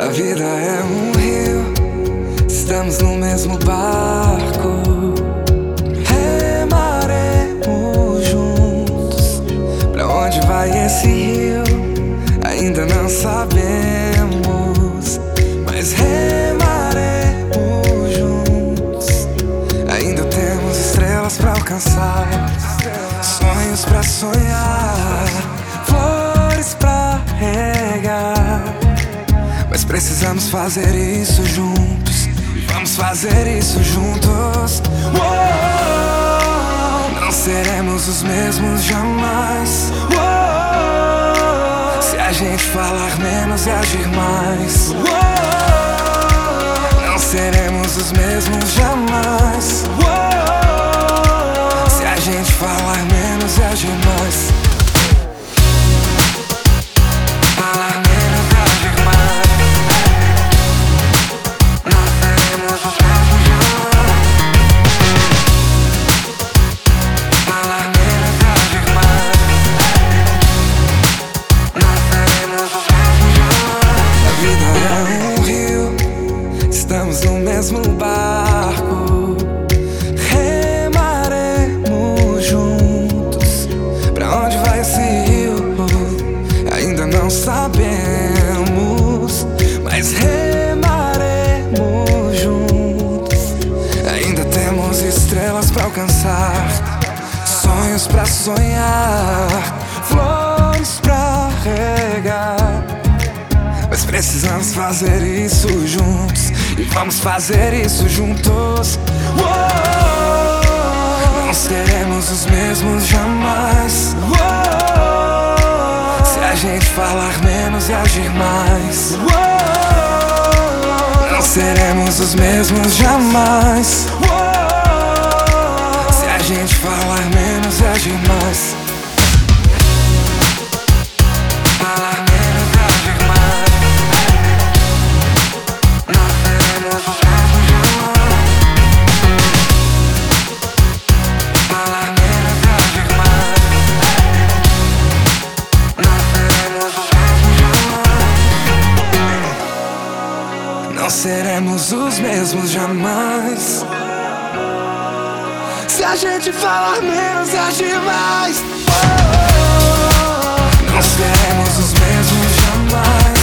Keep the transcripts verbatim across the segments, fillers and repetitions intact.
A vida é um rio, estamos no mesmo barco. Remaremos juntos. Pra onde vai esse rio? Ainda não sabemos, mas remaremos juntos. Ainda temos estrelas pra alcançar, sonhos pra sonhar, flores pra regar. Mas precisamos fazer isso juntos, e vamos fazer isso juntos. Uou! Não seremos os mesmos jamais. Uou! Se a gente falar menos e agir mais. Uou! Não seremos os mesmos jamais. Uou! Se a gente falar menos e agir mais. Estamos no mesmo barco, remaremos juntos. Pra onde vai esse rio? Ainda não sabemos, mas remaremos juntos. Ainda temos estrelas pra alcançar, sonhos pra sonhar, flores pra regar. Mas precisamos fazer isso juntos, e vamos fazer isso juntos. Uou! Não seremos os mesmos jamais. Uou! Se a gente falar menos e agir mais. Uou! Não seremos os mesmos jamais. Uou! Se a gente falar menos e agir mais. Não seremos os mesmos jamais. Se a gente falar menos e agir mais. Não seremos os mesmos jamais.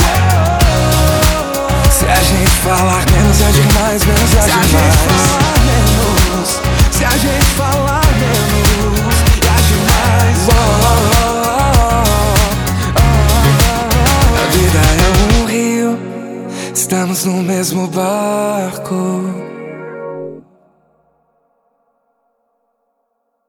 Se a gente falar menos e agir mais, menos e agir mais. Se a gente falar menos e agir mais. A vida é um rio, estamos no mesmo barco.